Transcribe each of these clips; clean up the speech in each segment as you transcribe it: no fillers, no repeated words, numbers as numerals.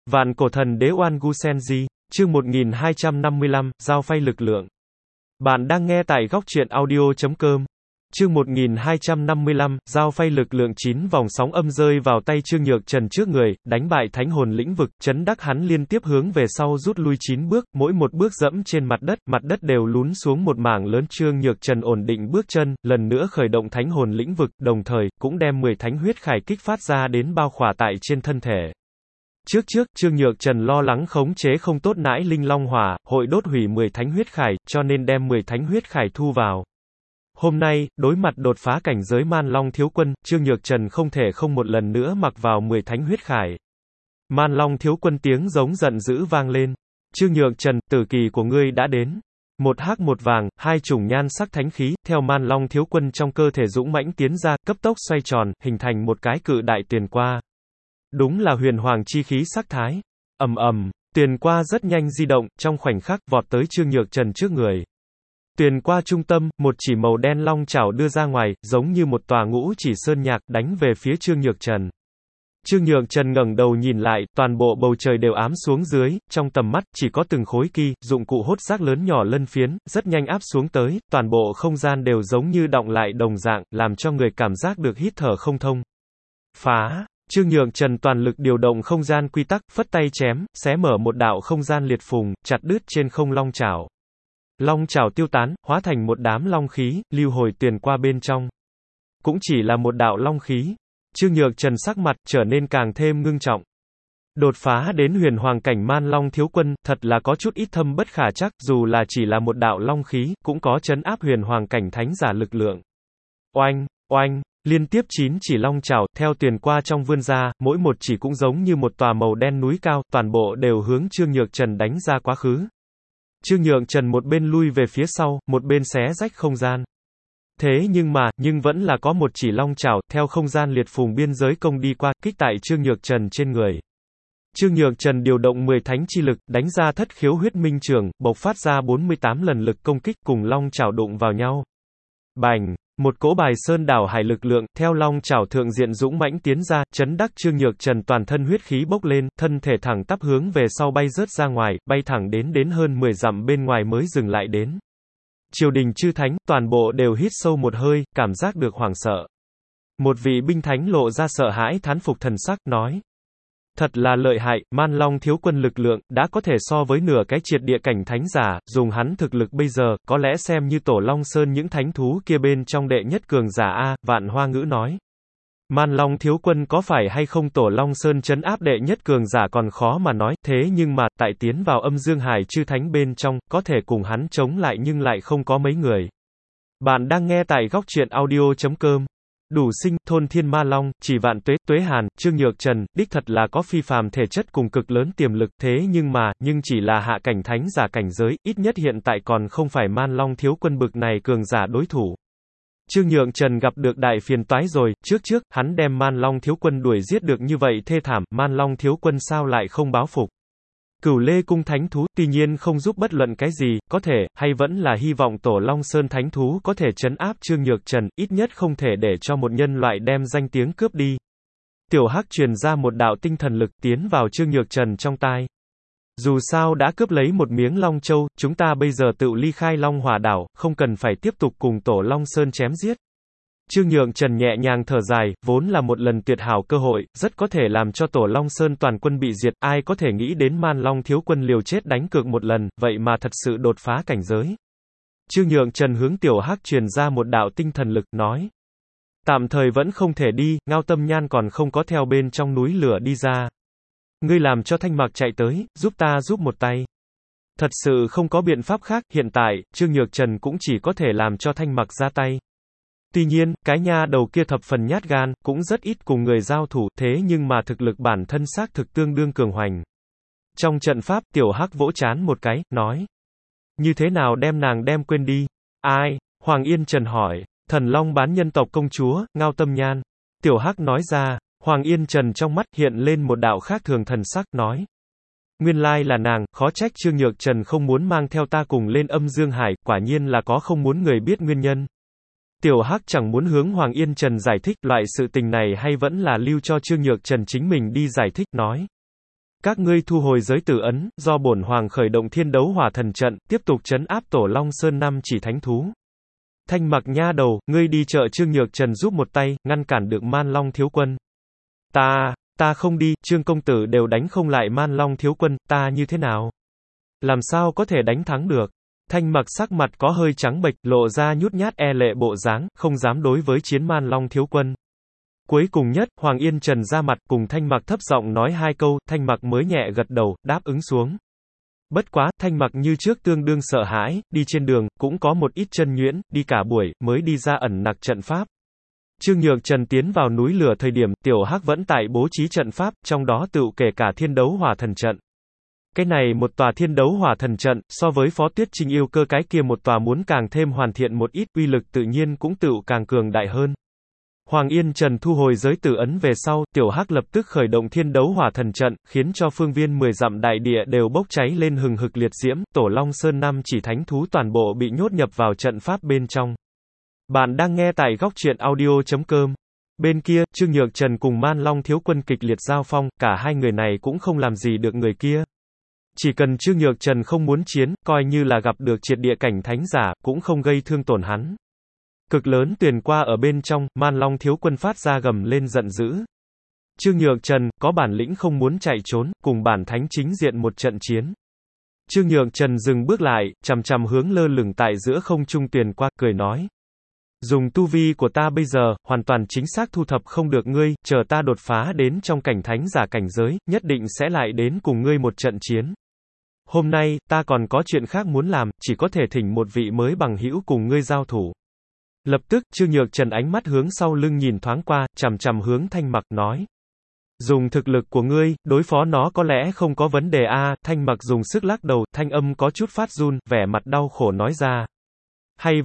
Vạn cổ thần đế Oan Gu Senji, chương 1255, giao phay lực lượng. Bạn đang nghe tại góc truyện audio.com. Chương 1255, giao phay lực lượng 9 vòng sóng âm rơi vào tay Trương Nhược Trần trước người, đánh bại thánh hồn lĩnh vực, chấn đắc hắn liên tiếp hướng về sau rút lui 9 bước, mỗi một bước dẫm trên mặt đất đều lún xuống một mảng lớn. Trương Nhược Trần ổn định bước chân, lần nữa khởi động thánh hồn lĩnh vực, đồng thời, cũng đem 10 thánh huyết khải kích phát ra đến bao khỏa tại trên thân thể. Trước, Trương Nhược Trần lo lắng khống chế không tốt nãi linh long hỏa, hội đốt hủy 10 thánh huyết khải, cho nên đem 10 thánh huyết khải thu vào. Hôm nay, đối mặt đột phá cảnh giới Man Long thiếu quân, Trương Nhược Trần không thể không một lần nữa mặc vào 10 thánh huyết khải. Man Long thiếu quân tiếng giống giận dữ vang lên. Trương Nhược Trần, tử kỳ của ngươi đã đến. Một hắc một vàng, hai chủng nhan sắc thánh khí, theo Man Long thiếu quân trong cơ thể dũng mãnh tiến ra, cấp tốc xoay tròn, hình thành một cái cự đại tuyền qua. Đúng là huyền hoàng chi khí sắc thái. Ầm ầm, tuyền qua rất nhanh di động, trong khoảnh khắc vọt tới Trương Nhược Trần trước người. Tuyền qua trung tâm, một chỉ màu đen long chảo đưa ra ngoài, giống như một tòa ngũ chỉ sơn nhạc, đánh về phía Trương Nhược Trần. Trương Nhược Trần ngẩng đầu nhìn lại, toàn bộ bầu trời đều ám xuống dưới, trong tầm mắt, chỉ có từng khối dụng cụ hốt rác lớn nhỏ lân phiến, rất nhanh áp xuống tới, toàn bộ không gian đều giống như đọng lại đồng dạng, làm cho người cảm giác được hít thở không thông. Phá! Trương Nhược Trần toàn lực điều động không gian quy tắc, phất tay chém, xé mở một đạo không gian liệt phùng, chặt đứt trên không long chảo. Long chảo tiêu tán, hóa thành một đám long khí, lưu hồi tuyền qua bên trong. Cũng chỉ là một đạo long khí. Trương Nhược Trần sắc mặt trở nên càng thêm ngưng trọng. Đột phá đến huyền hoàng cảnh Man Long thiếu quân, thật là có chút ít thâm bất khả chắc, dù là chỉ là một đạo long khí, cũng có trấn áp huyền hoàng cảnh thánh giả lực lượng. Oanh, oanh. Liên tiếp 9 chỉ long chảo, theo tuyền qua trong vươn ra, mỗi một chỉ cũng giống như một tòa màu đen núi cao, toàn bộ đều hướng Trương Nhược Trần đánh ra quá khứ. Trương Nhược Trần một bên lui về phía sau, một bên xé rách không gian. Thế nhưng vẫn là có một chỉ long chảo, theo không gian liệt phùng biên giới công đi qua, kích tại Trương Nhược Trần trên người. Trương Nhược Trần điều động 10 thánh chi lực, đánh ra thất khiếu huyết minh trường, bộc phát ra 48 lần lực công kích cùng long chảo đụng vào nhau. Bành! Một cỗ bài sơn đảo hải lực lượng, theo long chảo thượng diện dũng mãnh tiến ra, chấn đắc Trương Nhược Trần toàn thân huyết khí bốc lên, thân thể thẳng tắp hướng về sau bay rớt ra ngoài, bay thẳng đến hơn 10 dặm bên ngoài mới dừng lại đến. Triều đình chư thánh, toàn bộ đều hít sâu một hơi, cảm giác được hoảng sợ. Một vị binh thánh lộ ra sợ hãi thán phục thần sắc, nói. Thật là lợi hại, Man Long thiếu quân lực lượng, đã có thể so với nửa cái triệt địa cảnh thánh giả, dùng hắn thực lực bây giờ, có lẽ xem như Tổ Long Sơn những thánh thú kia bên trong đệ nhất cường giả a. Vạn Hoa Ngữ nói. Man Long thiếu quân có phải hay không Tổ Long Sơn trấn áp đệ nhất cường giả còn khó mà nói, thế nhưng mà, tại tiến vào âm dương hải chư thánh bên trong, có thể cùng hắn chống lại nhưng lại không có mấy người. Bạn đang nghe tại góc truyện audio.com. Đủ sinh, thôn thiên ma long, chỉ vạn tuế hàn, Trương Nhược Trần, đích thật là có phi phàm thể chất cùng cực lớn tiềm lực, thế nhưng chỉ là hạ cảnh thánh giả cảnh giới, ít nhất hiện tại còn không phải Man Long thiếu quân bực này cường giả đối thủ. Trương Nhược Trần gặp được đại phiền toái rồi, trước, hắn đem Man Long thiếu quân đuổi giết được như vậy thê thảm, Man Long thiếu quân sao lại không báo phục. Cửu Lê cung thánh thú, tuy nhiên không giúp bất luận cái gì, có thể, hay vẫn là hy vọng Tổ Long Sơn thánh thú có thể trấn áp Trương Nhược Trần, ít nhất không thể để cho một nhân loại đem danh tiếng cướp đi. Tiểu Hắc truyền ra một đạo tinh thần lực tiến vào Trương Nhược Trần trong tai. Dù sao đã cướp lấy một miếng Long Châu, chúng ta bây giờ tự ly khai Long Hỏa đảo, không cần phải tiếp tục cùng Tổ Long Sơn chém giết. Trương Nhược Trần nhẹ nhàng thở dài, vốn là một lần tuyệt hảo cơ hội, rất có thể làm cho Tổ Long Sơn toàn quân bị diệt, ai có thể nghĩ đến Man Long thiếu quân liều chết đánh cược một lần, vậy mà thật sự đột phá cảnh giới. Trương Nhược Trần hướng Tiểu Hắc truyền ra một đạo tinh thần lực, nói. Tạm thời vẫn không thể đi, Ngao Tâm Nhan còn không có theo bên trong núi lửa đi ra. Ngươi làm cho Thanh Mặc chạy tới, giúp ta giúp một tay. Thật sự không có biện pháp khác, hiện tại, Trương Nhược Trần cũng chỉ có thể làm cho Thanh Mặc ra tay. Tuy nhiên, cái nha đầu kia thập phần nhát gan, cũng rất ít cùng người giao thủ, thế nhưng mà thực lực bản thân xác thực tương đương cường hoành. Trong trận pháp, Tiểu Hắc vỗ chán một cái, nói. Như thế nào đem nàng đem quên đi? Ai? Hoàng Yên Trần hỏi. Thần Long bán nhân tộc công chúa, Ngao Tâm Nhan. Tiểu Hắc nói ra. Hoàng Yên Trần trong mắt hiện lên một đạo khác thường thần sắc, nói. Nguyên lai là nàng, khó trách Trương Nhược Trần không muốn mang theo ta cùng lên âm dương hải, quả nhiên là có không muốn người biết nguyên nhân. Tiểu Hắc chẳng muốn hướng Hoàng Yên Trần giải thích, loại sự tình này hay vẫn là lưu cho Trương Nhược Trần chính mình đi giải thích, nói. Các ngươi thu hồi giới tử ấn, do bổn hoàng khởi động thiên đấu hỏa thần trận, tiếp tục trấn áp Tổ Long Sơn năm chỉ thánh thú. Thanh Mặc nha đầu, ngươi đi chợ Trương Nhược Trần giúp một tay, ngăn cản được Man Long thiếu quân. Ta không đi, Trương công tử đều đánh không lại Man Long thiếu quân, ta như thế nào? Làm sao có thể đánh thắng được? Thanh Mặc sắc mặt có hơi trắng bệch, lộ ra nhút nhát e lệ bộ dáng, không dám đối với chiến Man Long thiếu quân. Cuối cùng nhất, Hoàng Yên Trần ra mặt, cùng Thanh Mặc thấp giọng nói hai câu, Thanh Mặc mới nhẹ gật đầu, đáp ứng xuống. Bất quá, Thanh Mặc như trước tương đương sợ hãi, đi trên đường, cũng có một ít chân nhuyễn, đi cả buổi, mới đi ra ẩn nặc trận pháp. Trương Nhược Trần tiến vào núi lửa thời điểm, Tiểu Hắc vẫn tại bố trí trận pháp, trong đó tựu kể cả thiên đấu hỏa thần trận. Cái này một tòa thiên đấu hỏa thần trận, so với Phó Tuyết Trinh yêu cơ cái kia một tòa muốn càng thêm hoàn thiện một ít, uy lực tự nhiên cũng tựu càng cường đại hơn. Hoàng Yên Trần thu hồi giới tử ấn về sau, Tiểu Hắc lập tức khởi động thiên đấu hỏa thần trận, khiến cho phương viên 10 dặm đại địa đều bốc cháy lên hừng hực liệt diễm, Tổ Long Sơn năm chỉ thánh thú toàn bộ bị nhốt nhập vào trận pháp bên trong. Bạn đang nghe tại góc truyện audio.com. Bên kia, Trương Nhược Trần cùng Man Long thiếu quân kịch liệt giao phong, cả hai người này cũng không làm gì được người kia. Chỉ cần Trương Nhược Trần không muốn chiến, coi như là gặp được triệt địa cảnh thánh giả, cũng không gây thương tổn hắn. Cực lớn tuyền qua ở bên trong, Man Long thiếu quân phát ra gầm lên giận dữ. Trương Nhược Trần, có bản lĩnh không muốn chạy trốn, cùng bản thánh chính diện một trận chiến. Trương Nhược Trần dừng bước lại, chằm chằm hướng lơ lửng tại giữa không trung tuyền qua, cười nói. Dùng tu vi của ta bây giờ, hoàn toàn chính xác thu thập không được ngươi, chờ ta đột phá đến trong cảnh thánh giả cảnh giới, nhất định sẽ lại đến cùng ngươi một trận chiến. Hôm nay, ta còn có chuyện khác muốn làm, chỉ có thể thỉnh một vị mới bằng hữu cùng ngươi giao thủ. Lập tức, Trương Nhược Trần ánh mắt hướng sau lưng nhìn thoáng qua, chằm chằm hướng Thanh Mặc nói. Dùng thực lực của ngươi, đối phó nó có lẽ không có vấn đề a. Thanh Mặc dùng sức lắc đầu, thanh âm có chút phát run, vẻ mặt đau khổ nói ra. Hay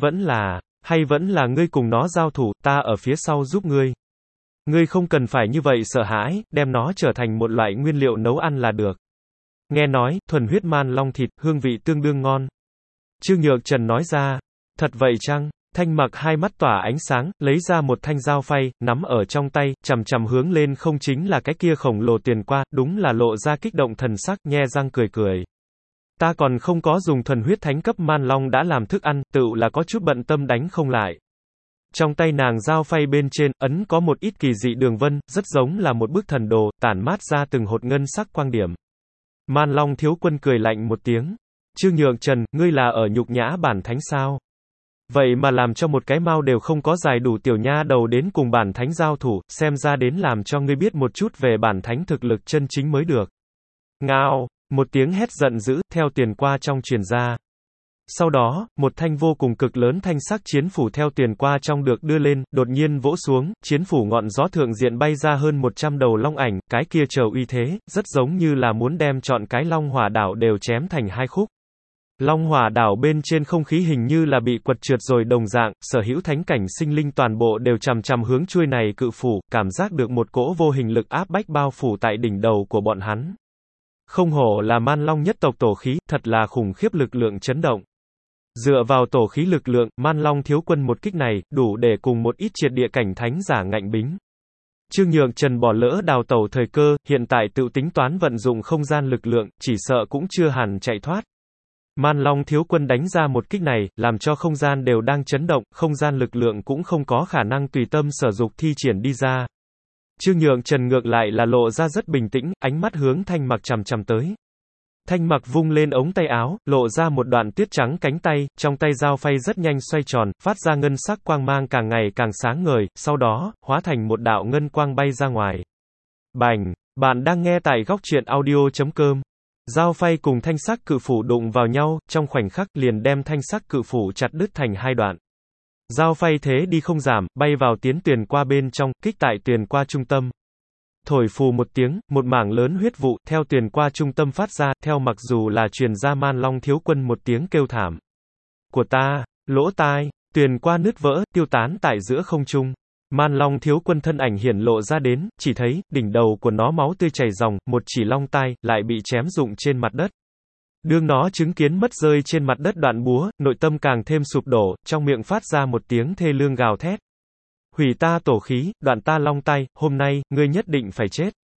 vẫn là ngươi cùng nó giao thủ, ta ở phía sau giúp ngươi. Ngươi không cần phải như vậy sợ hãi, đem nó trở thành một loại nguyên liệu nấu ăn là được. Nghe nói, thuần huyết man long thịt, hương vị tương đương ngon. Trương Nhược Trần nói ra. Thật vậy chăng? Thanh Mặc hai mắt tỏa ánh sáng, lấy ra một thanh dao phay, nắm ở trong tay, chằm chằm hướng lên không chính là cái kia khổng lồ tiền qua, đúng là lộ ra kích động thần sắc, nhe răng cười cười. Ta còn không có dùng thuần huyết thánh cấp man long đã làm thức ăn, tựu là có chút bận tâm đánh không lại. Trong tay nàng dao phay bên trên, ấn có một ít kỳ dị đường vân, rất giống là một bức thần đồ, tản mát ra từng hột ngân sắc quang điểm. Man Long thiếu quân cười lạnh một tiếng. Trương Nhược Trần, ngươi là ở nhục nhã bản thánh sao? Vậy mà làm cho một cái mao đều không có dài đủ tiểu nha đầu đến cùng bản thánh giao thủ, xem ra đến làm cho ngươi biết một chút về bản thánh thực lực chân chính mới được. Ngao, một tiếng hét giận dữ, theo tiền qua trong truyền ra. Sau đó, một thanh vô cùng cực lớn thanh sắc chiến phủ theo tiền qua trong được đưa lên, đột nhiên vỗ xuống, chiến phủ ngọn gió thượng diện bay ra hơn 100 đầu long ảnh, cái kia chờ uy thế, rất giống như là muốn đem trọn cái Long Hỏa đảo đều chém thành hai khúc. Long Hỏa đảo bên trên không khí hình như là bị quật trượt rồi đồng dạng, sở hữu thánh cảnh sinh linh toàn bộ đều chằm chằm hướng chuôi này cự phủ, cảm giác được một cỗ vô hình lực áp bách bao phủ tại đỉnh đầu của bọn hắn. Không hổ là Man Long nhất tộc tổ khí, thật là khủng khiếp lực lượng chấn động. Dựa vào tổ khí lực lượng, Man Long thiếu quân một kích này, đủ để cùng một ít triệt địa cảnh thánh giả ngạnh bính. Trương Nhược Trần bỏ lỡ đào tẩu thời cơ, hiện tại tự tính toán vận dụng không gian lực lượng, chỉ sợ cũng chưa hẳn chạy thoát. Man Long thiếu quân đánh ra một kích này, làm cho không gian đều đang chấn động, không gian lực lượng cũng không có khả năng tùy tâm sở dục thi triển đi ra. Trương Nhược Trần ngược lại là lộ ra rất bình tĩnh, ánh mắt hướng Thanh Mặc chằm chằm tới. Thanh Mặc vung lên ống tay áo, lộ ra một đoạn tuyết trắng cánh tay, trong tay dao phay rất nhanh xoay tròn, phát ra ngân sắc quang mang càng ngày càng sáng ngời, sau đó, hóa thành một đạo ngân quang bay ra ngoài. Bành! Bạn đang nghe tại góc truyện audio.com. Dao phay cùng thanh sắc cự phủ đụng vào nhau, trong khoảnh khắc liền đem thanh sắc cự phủ chặt đứt thành hai đoạn. Dao phay thế đi không giảm, bay vào tiến tuyền qua bên trong, kích tại tuyền qua trung tâm. Thổi phù một tiếng, một mảng lớn huyết vụ, theo tuyền qua trung tâm phát ra, theo mặc dù là truyền ra Man Long thiếu quân một tiếng kêu thảm. Của ta, lỗ tai, tuyền qua nứt vỡ, tiêu tán tại giữa không trung. Man Long thiếu quân thân ảnh hiển lộ ra đến, chỉ thấy, đỉnh đầu của nó máu tươi chảy ròng, một chỉ long tai, lại bị chém rụng trên mặt đất. Đương nó chứng kiến mất rơi trên mặt đất đoạn búa, nội tâm càng thêm sụp đổ, trong miệng phát ra một tiếng thê lương gào thét. Hủy ta tổ khí, đoạn ta long tai, hôm nay, ngươi nhất định phải chết.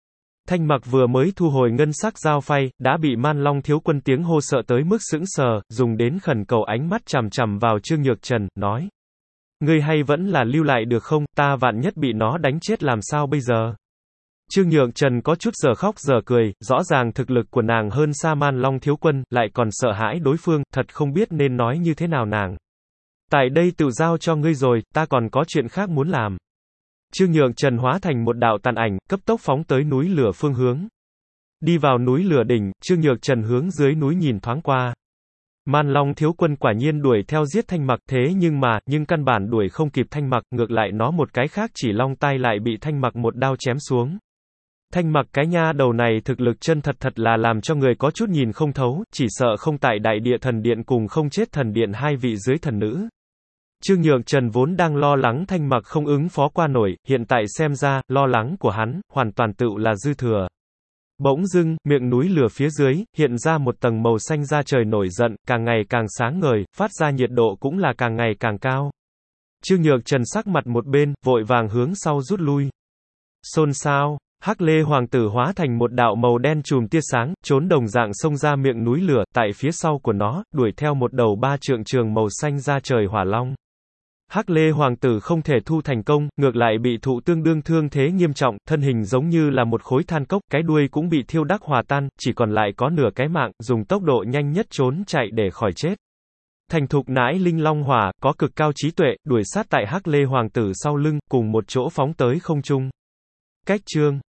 Thanh Mặc vừa mới thu hồi ngân sắc dao phay, đã bị Man Long thiếu quân tiếng hô sợ tới mức sững sờ, dùng đến khẩn cầu ánh mắt chằm chằm vào Trương Nhược Trần, nói. Ngươi hay vẫn là lưu lại được không, ta vạn nhất bị nó đánh chết làm sao bây giờ? Trương Nhược Trần có chút giờ khóc giờ cười, rõ ràng thực lực của nàng hơn xa Man Long thiếu quân, lại còn sợ hãi đối phương, thật không biết nên nói như thế nào nàng. Tại đây tự giao cho ngươi rồi, ta còn có chuyện khác muốn làm. Trương Nhược Trần hóa thành một đạo tàn ảnh, cấp tốc phóng tới núi lửa phương hướng. Đi vào núi lửa đỉnh, Trương Nhược Trần hướng dưới núi nhìn thoáng qua. Man Long thiếu quân quả nhiên đuổi theo giết Thanh Mặc, thế nhưng căn bản đuổi không kịp Thanh Mặc, ngược lại nó một cái khác chỉ long tai lại bị Thanh Mặc một đao chém xuống. Thanh Mặc cái nha đầu này thực lực chân thật là làm cho người có chút nhìn không thấu, chỉ sợ không tại Đại Địa Thần Điện cùng Không Chết Thần Điện hai vị dưới thần nữ. Trương Nhược Trần vốn đang lo lắng Thanh Mặc không ứng phó qua nổi, hiện tại xem ra, lo lắng của hắn, hoàn toàn tựu là dư thừa. Bỗng dưng, miệng núi lửa phía dưới, hiện ra một tầng màu xanh da trời nổi giận, càng ngày càng sáng ngời, phát ra nhiệt độ cũng là càng ngày càng cao. Trương Nhược Trần sắc mặt một bên, vội vàng hướng sau rút lui. Xôn xao, Hắc Lê Hoàng tử hóa thành một đạo màu đen chùm tia sáng, trốn đồng dạng xông ra miệng núi lửa, tại phía sau của nó, đuổi theo một đầu 3 trượng trường màu xanh da trời hỏa long. Hắc Lê Hoàng tử không thể thu thành công, ngược lại bị thụ tương đương thương thế nghiêm trọng, thân hình giống như là một khối than cốc, cái đuôi cũng bị thiêu đắc hòa tan, chỉ còn lại có nửa cái mạng, dùng tốc độ nhanh nhất trốn chạy để khỏi chết. Thành thục nãi linh long hỏa, có cực cao trí tuệ, đuổi sát tại Hắc Lê Hoàng tử sau lưng, cùng một chỗ phóng tới không trung. Cách chương